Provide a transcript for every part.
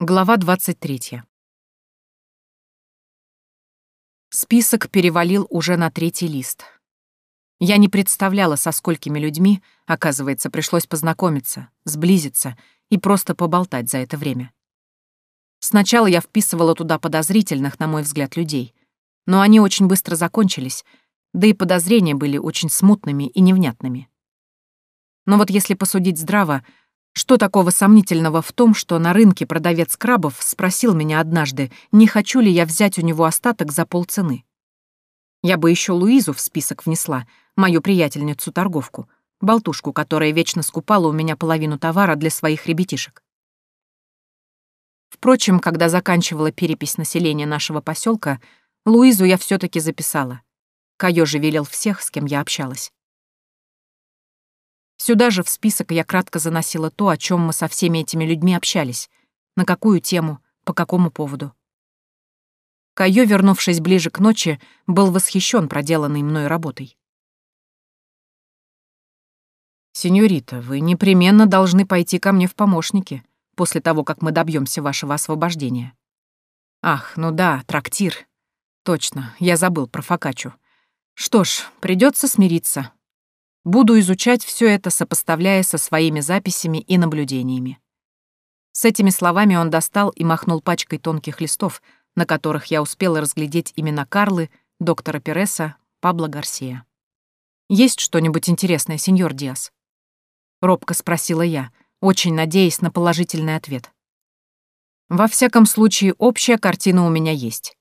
Глава 23. Список перевалил уже на 3-й лист. Я не представляла, со сколькими людьми, оказывается, пришлось познакомиться, сблизиться и просто поболтать за это время. Сначала я вписывала туда подозрительных, на мой взгляд, людей, но они очень быстро закончились, да и подозрения были очень смутными и невнятными. Но вот если посудить здраво, что такого сомнительного в том, что на рынке продавец крабов спросил меня однажды, не хочу ли я взять у него остаток за полцены? Я бы еще Луизу в список внесла, мою приятельницу-торговку, болтушку, которая вечно скупала у меня половину товара для своих ребятишек. Впрочем, когда заканчивала перепись населения нашего поселка, Луизу я все-таки записала. Кайо же велел всех, с кем я общалась. Сюда же в список я кратко заносила то, о чем мы со всеми этими людьми общались, на какую тему, по какому поводу. Кайо, вернувшись ближе к ночи, был восхищен проделанной мной работой. «Сеньорита, вы непременно должны пойти ко мне в помощники после того, как мы добьемся вашего освобождения. Ах, ну да, трактир. Точно, я забыл про фокаччу. Что ж, придется смириться. Буду изучать все это, сопоставляя со своими записями и наблюдениями». С этими словами он достал и махнул пачкой тонких листов, на которых я успела разглядеть имена Карлы, доктора Переса, Пабло Гарсия. «Есть что-нибудь интересное, сеньор Диас?» — робко спросила я, очень надеясь на положительный ответ. «Во всяком случае, общая картина у меня есть.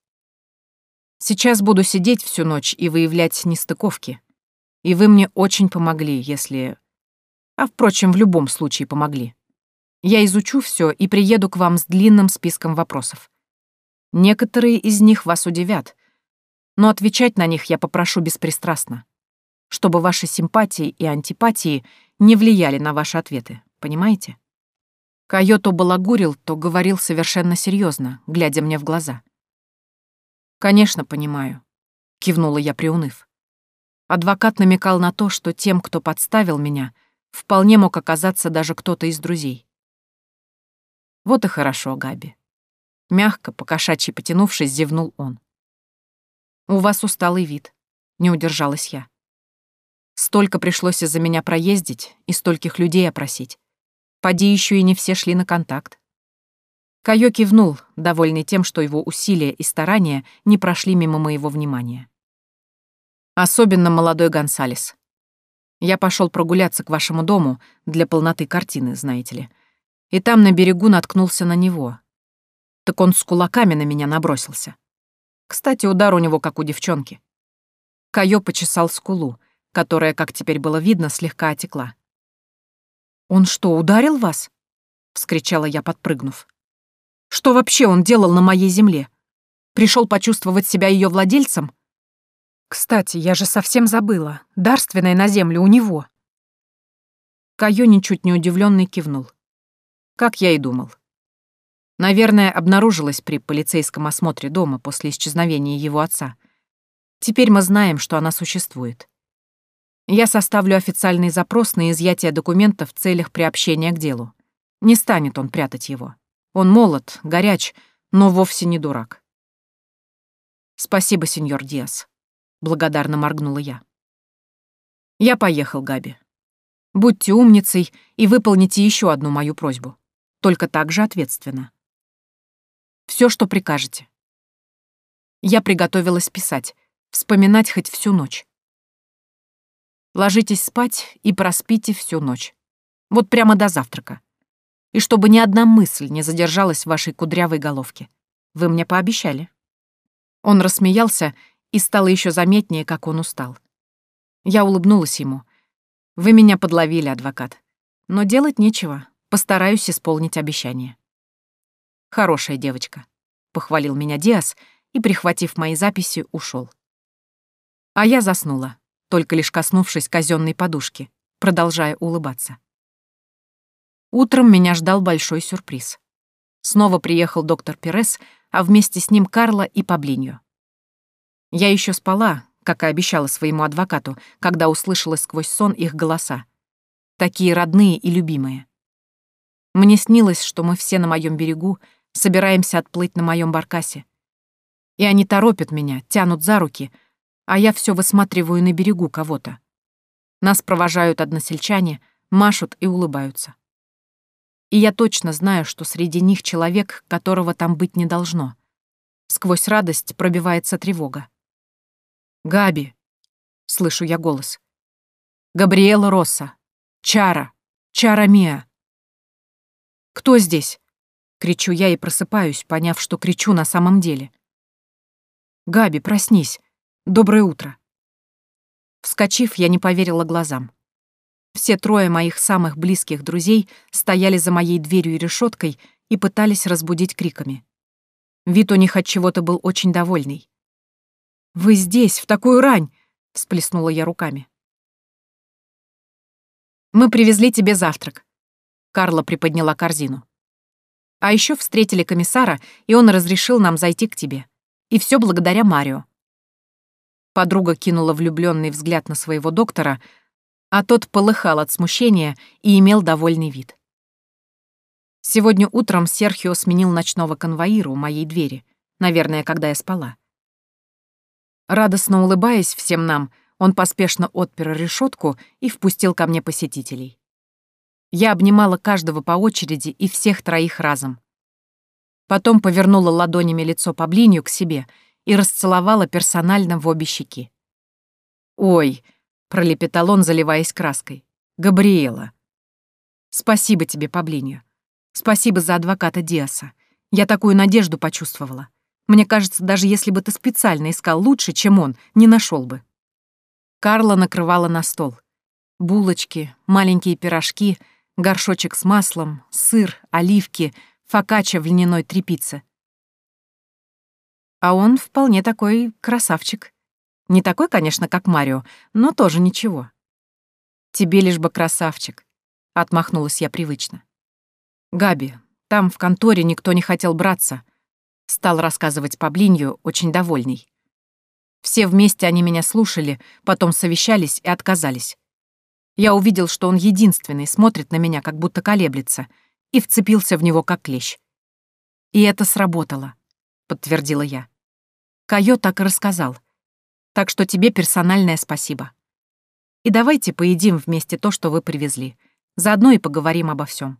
Сейчас буду сидеть всю ночь и выявлять нестыковки. И вы мне очень помогли, если... А, впрочем, в любом случае помогли. Я изучу все и приеду к вам с длинным списком вопросов. Некоторые из них вас удивят, но отвечать на них я попрошу беспристрастно, чтобы ваши симпатии и антипатии не влияли на ваши ответы, понимаете?» Кайо то балагурил, то говорил совершенно серьезно, глядя мне в глаза. «Конечно, понимаю», — кивнула я, приуныв. Адвокат намекал на то, что тем, кто подставил меня, вполне мог оказаться даже кто-то из друзей. «Вот и хорошо, Габи». Мягко, покошачьи потянувшись, зевнул он. «У вас усталый вид», — не удержалась я. «Столько пришлось из-за меня проездить и стольких людей опросить. Поди еще и не все шли на контакт». Кайо кивнул, довольный тем, что его усилия и старания не прошли мимо моего внимания. «Особенно молодой Гонсалес. Я пошел прогуляться к вашему дому для полноты картины, знаете ли. И там на берегу наткнулся на него. Так он с кулаками на меня набросился. Кстати, удар у него как у девчонки». Кайо почесал скулу, которая, как теперь было видно, слегка отекла. «Он что, ударил вас?» — вскричала я, подпрыгнув. «Что вообще он делал на моей земле? Пришел почувствовать себя ее владельцем? Кстати, я же совсем забыла. Дарственное на землю у него». Кайо, ничуть не удивленный, кивнул. Как я и думал. Наверное, обнаружилось при полицейском осмотре дома после исчезновения его отца. Теперь мы знаем, что она существует. Я составлю официальный запрос на изъятие документов в целях приобщения к делу. Не станет он прятать его. Он молод, горяч, но вовсе не дурак. «Спасибо, сеньор Диас», — благодарно моргнула я. «Я поехал, Габи. Будьте умницей и выполните еще одну мою просьбу. Только так же ответственно. Все, что прикажете. Я приготовилась писать, вспоминать хоть всю ночь. Ложитесь спать и проспите всю ночь. Вот прямо до завтрака. И чтобы ни одна мысль не задержалась в вашей кудрявой головке. Вы мне пообещали». Он рассмеялся, и стало еще заметнее, как он устал. Я улыбнулась ему. «Вы меня подловили, адвокат. Но делать нечего. Постараюсь исполнить обещание». «Хорошая девочка», — похвалил меня Диас и, прихватив мои записи, ушел. А я заснула, только лишь коснувшись казенной подушки, продолжая улыбаться. Утром меня ждал большой сюрприз. Снова приехал доктор Перес, а вместе с ним Карла и Паблиньо. Я еще спала, как и обещала своему адвокату, когда услышала сквозь сон их голоса. Такие родные и любимые. Мне снилось, что мы все на моем берегу, Собираемся отплыть на моем баркасе. И они торопят меня, тянут за руки, а я все высматриваю на берегу кого-то. Нас провожают односельчане, машут и улыбаются. И я точно знаю, что среди них человек, которого там быть не должно. Сквозь радость пробивается тревога. «Габи!» — слышу я голос. «Габриэла Росса! Чара! Чара Миа!» «Кто здесь?» — кричу я и просыпаюсь, поняв, что кричу на самом деле. «Габи, проснись! Доброе утро!» Вскочив, я не поверила глазам. Все трое моих самых близких друзей стояли за моей дверью и решеткой и пытались разбудить криками. Вид у них от чего-то был очень довольный. «Вы здесь, в такую рань!» — всплеснула я руками. «Мы привезли тебе завтрак», — Карла приподняла корзину. «А еще встретили комиссара, и он разрешил нам зайти к тебе. И все благодаря Марио». Подруга кинула влюбленный взгляд на своего доктора, а тот полыхал от смущения и имел довольный вид. Сегодня утром Серхио сменил ночного конвоира у моей двери, наверное, когда я спала. Радостно улыбаясь всем нам, он поспешно отпер решетку и впустил ко мне посетителей. Я обнимала каждого по очереди и всех троих разом. Потом повернула ладонями лицо Паблинью к себе и расцеловала персонально в обе щеки. «Ой!» — пролепетал он, заливаясь краской. «Габриэла!» «Спасибо тебе, Паблинью. Спасибо за адвоката Диаса. Я такую надежду почувствовала. Мне кажется, даже если бы ты специально искал лучше, чем он, не нашел бы». Карла накрывала на стол. Булочки, маленькие пирожки, горшочек с маслом, сыр, оливки, фокаччо в льняной тряпице. А он вполне такой красавчик. Не такой, конечно, как Марио, но тоже ничего. «Тебе лишь бы красавчик», — отмахнулась я привычно. «Габи, там в конторе никто не хотел браться», — стал рассказывать Паблинью, очень довольный. Все вместе они меня слушали, потом совещались и отказались. Я увидел, что он единственный смотрит на меня, как будто колеблется, и вцепился в него, как клещ. «И это сработало», — подтвердила я. Кайо так и рассказал. Так что тебе персональное спасибо. И давайте поедим вместе то, что вы привезли. Заодно и поговорим обо всем.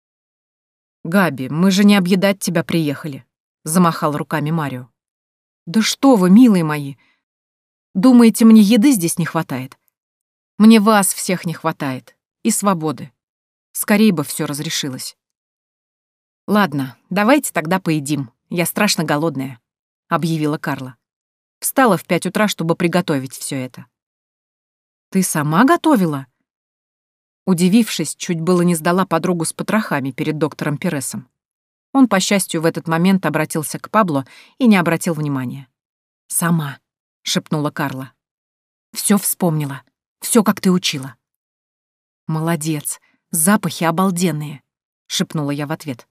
«Габи, мы же не объедать тебя приехали», — замахал руками Марио. «Да что вы, милые мои! Думаете, мне еды здесь не хватает? Мне вас всех не хватает. И свободы. Скорее бы все разрешилось». «Ладно, давайте тогда поедим. Я страшно голодная», — объявила Карла. Встала в 5 утра, чтобы приготовить все это. «Ты сама готовила?» Удивившись, чуть было не сдала подругу с потрохами перед доктором Пересом. Он, по счастью, в этот момент обратился к Пабло и не обратил внимания. «Сама», — шепнула Карла. «Все вспомнила. Все, как ты учила». «Молодец. Запахи обалденные», — шепнула я в ответ.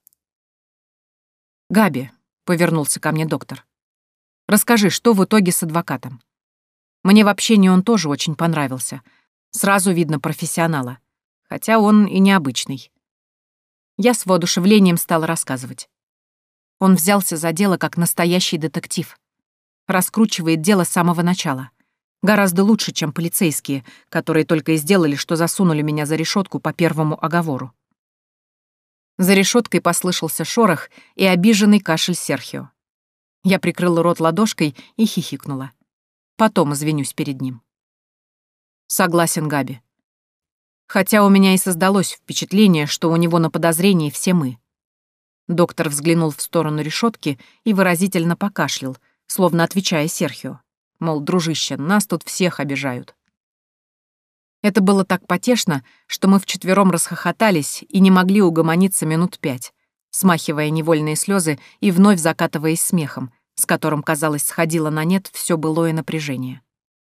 «Габи», — повернулся ко мне доктор, — «расскажи, что в итоге с адвокатом? Мне в общении он тоже очень понравился. Сразу видно профессионала, хотя он и необычный». Я с воодушевлением стала рассказывать. Он взялся за дело как настоящий детектив. Раскручивает дело с самого начала. Гораздо лучше, чем полицейские, которые только и сделали, что засунули меня за решетку по первому оговору. За решеткой послышался шорох и обиженный кашель Серхио. Я прикрыла рот ладошкой и хихикнула. Потом извинюсь перед ним. Согласен, Габи. Хотя у меня и создалось впечатление, что у него на подозрении все мы. Доктор взглянул в сторону решетки и выразительно покашлял, словно отвечая Серхио. Мол, дружище, нас тут всех обижают. Это было так потешно, что мы вчетвером расхохотались и не могли угомониться минут 5, смахивая невольные слезы и вновь закатываясь смехом, с которым, казалось, сходило на нет все былое напряжение.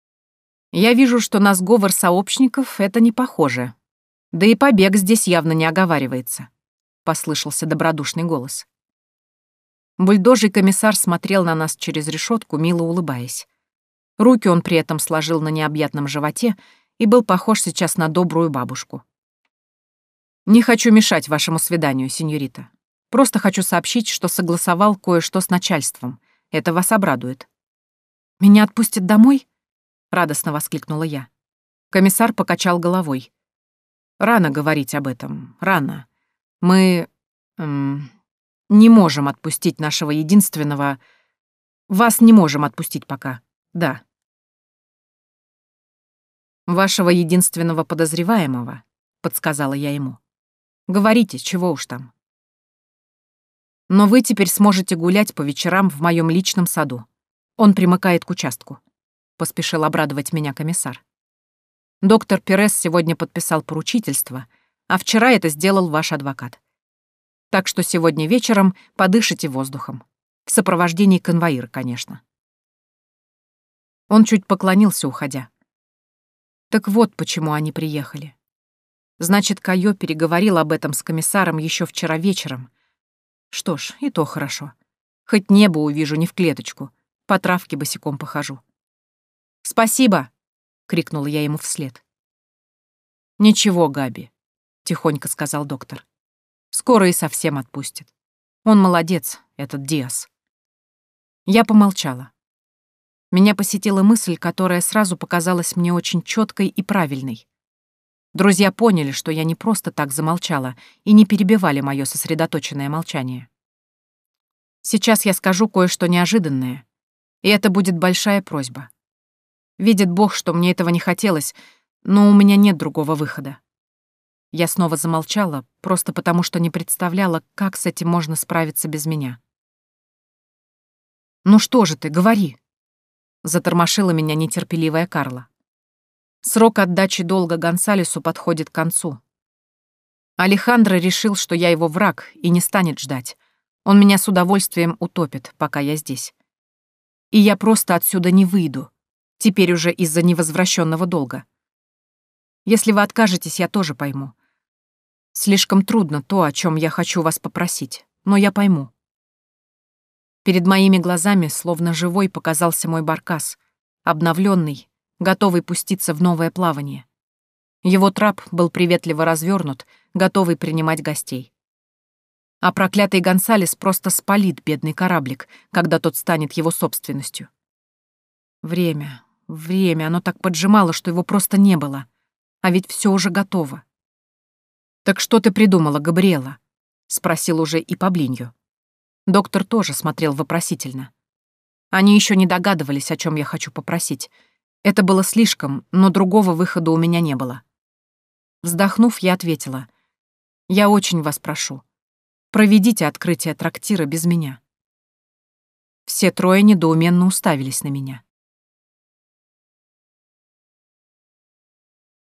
Я вижу, что на сговор сообщников это не похоже. Да и побег здесь явно не оговаривается, — послышался добродушный голос. Бульдожий комиссар смотрел на нас через решетку, мило улыбаясь. Руки он при этом сложил на необъятном животе и был похож сейчас на добрую бабушку. «Не хочу мешать вашему свиданию, сеньорита. Просто хочу сообщить, что согласовал кое-что с начальством. Это вас обрадует». «Меня отпустят домой?» — радостно воскликнула я. Комиссар покачал головой. «Рано говорить об этом, рано. Мы... не можем отпустить нашего единственного... Вас не можем отпустить пока, да». «Вашего единственного подозреваемого», — подсказала я ему. «Говорите, чего уж там». «Но вы теперь сможете гулять по вечерам в моем личном саду. Он примыкает к участку», — поспешил обрадовать меня комиссар. «Доктор Перес сегодня подписал поручительство, а вчера это сделал ваш адвокат. Так что сегодня вечером подышите воздухом. В сопровождении конвоира, конечно». Он чуть поклонился, уходя. Так вот, почему они приехали. Значит, Кайо переговорил об этом с комиссаром еще вчера вечером. Что ж, и то хорошо. Хоть небо увижу не в клеточку, по травке босиком похожу. «Спасибо!» — крикнула я ему вслед. «Ничего, Габи», — тихонько сказал доктор. «Скоро и совсем отпустит. Он молодец, этот Диас». Я помолчала. Меня посетила мысль, которая сразу показалась мне очень четкой и правильной. Друзья поняли, что я не просто так замолчала, и не перебивали мое сосредоточенное молчание. Сейчас я скажу кое-что неожиданное, и это будет большая просьба. Видит Бог, что мне этого не хотелось, но у меня нет другого выхода. Я снова замолчала, просто потому что не представляла, как с этим можно справиться без меня. «Ну что же ты, говори!» — затормошила меня нетерпеливая Карла. Срок отдачи долга Гонсалесу подходит к концу. Алехандро решил, что я его враг и не станет ждать. Он меня с удовольствием утопит, пока я здесь. И я просто отсюда не выйду, теперь уже из-за невозвращенного долга. Если вы откажетесь, я тоже пойму. Слишком трудно то, о чем я хочу вас попросить, но я пойму. Перед моими глазами, словно живой, показался мой баркас, обновленный, готовый пуститься в новое плавание. Его трап был приветливо развернут, готовый принимать гостей. А проклятый Гонсалес просто спалит бедный кораблик, когда тот станет его собственностью. Время, оно так поджимало, что его просто не было. А ведь все уже готово. «Так что ты придумала, Габриэла?» — спросил уже и Паблиньо. Доктор тоже смотрел вопросительно. Они еще не догадывались, о чем я хочу попросить. Это было слишком, но другого выхода у меня не было. Вздохнув, я ответила. «Я очень вас прошу. Проведите открытие трактира без меня». Все трое недоуменно уставились на меня.